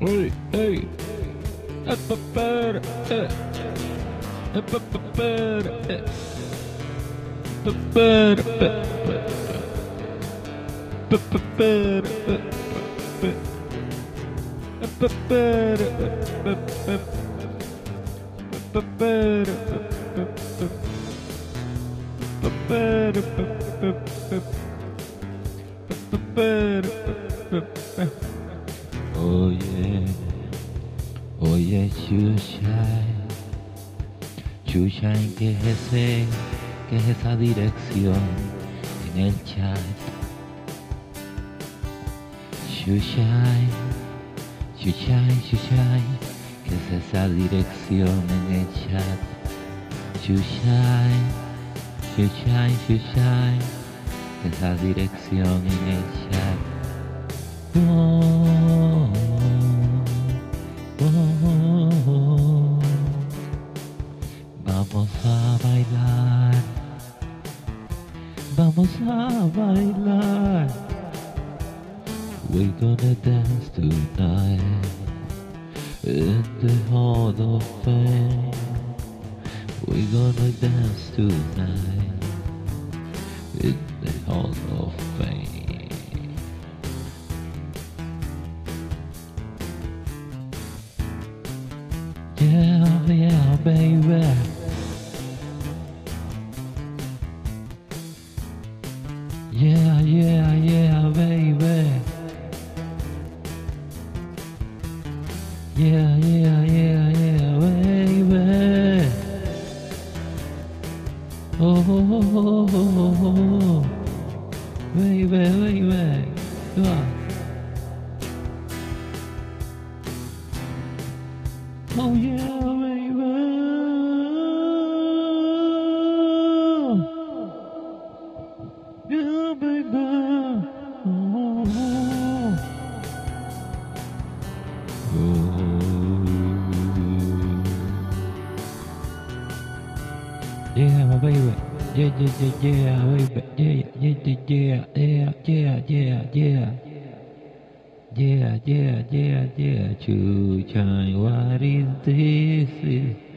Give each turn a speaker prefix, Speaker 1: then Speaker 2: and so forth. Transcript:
Speaker 1: Hey, hey. Up-up-er, Up-up-er, Up-up-er, Up-up-er, Up-up-er, Up-up-er, Up-up-er. Oh yeah, oh yeah, Chushine, que es esa dirección en el chat. Chushine, que es esa dirección en el chat. Chushine, que es esa dirección en el chat. Oh, oh, oh. Vamos a bailar. We're gonna dance tonight in the Hall of Fame. We're gonna dance tonight in the Hall of Fame. Yeah, yeah, baby. Yeah, yeah, yeah, baby. Yeah, yeah, yeah, yeah, baby. Oh, oh, oh, oh, oh. Baby, baby. Come on. Oh yeah, baby. Yeah, baby. Oh, oh. Yeah, my baby. Yeah, yeah, yeah, yeah, baby. Yeah, yeah, yeah, yeah, yeah, yeah, yeah. Yeah, yeah, yeah, yeah. Chushine, what is this?